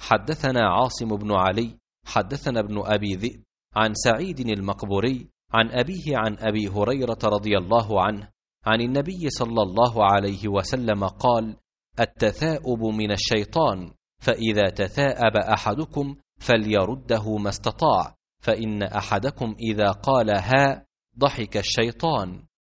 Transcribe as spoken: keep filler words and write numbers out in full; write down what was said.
حدثنا عاصم بن علي حدثنا ابن أبي ذئب عن سعيد المقبوري عن أبيه عن أبي هريرة رضي الله عنه عن النبي صلى الله عليه وسلم قال: التثاؤب من الشيطان، فإذا تثاءب أحدكم فليرده ما استطاع، فإن أحدكم إذا قال ها ضحك الشيطان.